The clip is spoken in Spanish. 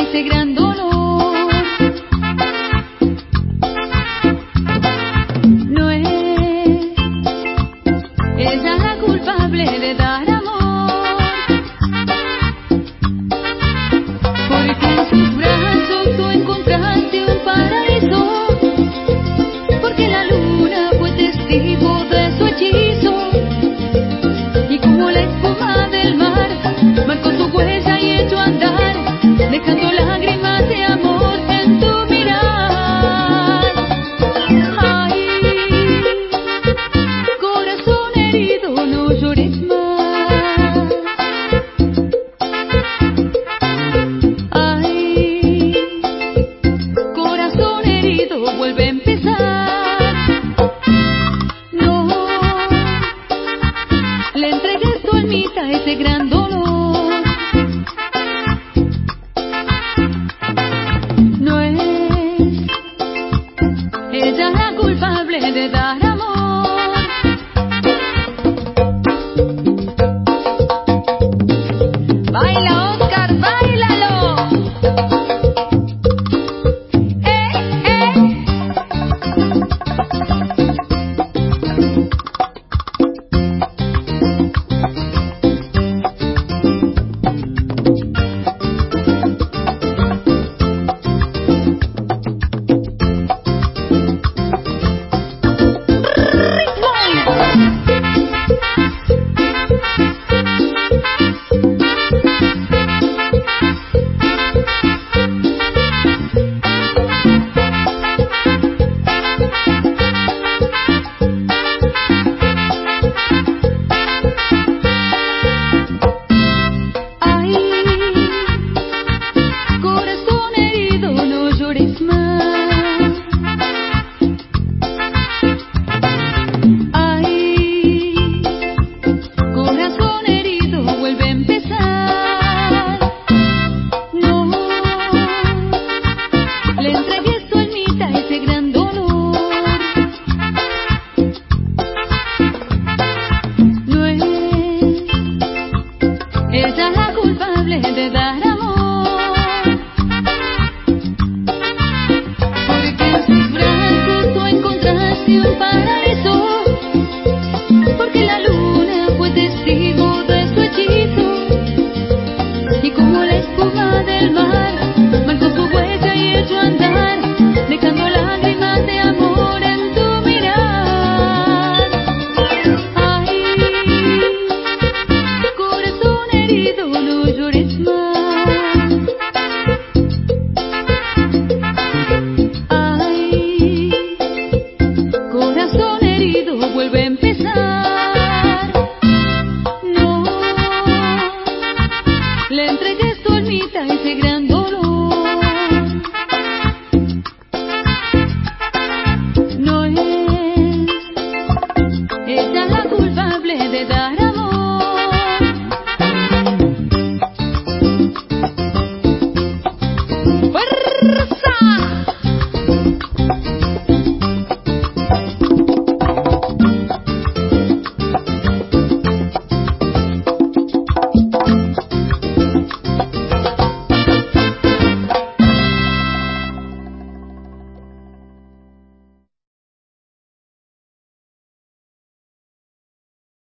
ese gran dolor. No es ella la culpable de dar amor, porque en sus brazos tú encontraste un paraíso, porque la luna fue testigo de su hechizo, y como la espuma del mar marcó su huella y echó a andar, dejando lágrimas de amor en tu mirar. Ay, corazón herido, no llores más. Ay, corazón herido, vuelve a empezar. No le entregues tu almita a ese gran dolor. No es ella la culpable de dar amor. Baila, Oscar, báilalo. Eh. Ay, corazón herido, no llores más. Ay, corazón herido, vuelve a empezar. No le entregues tu almita a ese gran dolor. No es ella la culpable de dar amor, porque en sus brazos tú encontraste un paraíso, porque la luna fue testigo de su hechizo, y como la espuma del mar marcó su huella y echó a andar, dejando lágrimas de amor en tu mirar. Ay, corazón herido, no llores más. Ay, corazón herido, vuelve a empezar. No le entregues tu almita a ese gran dolor.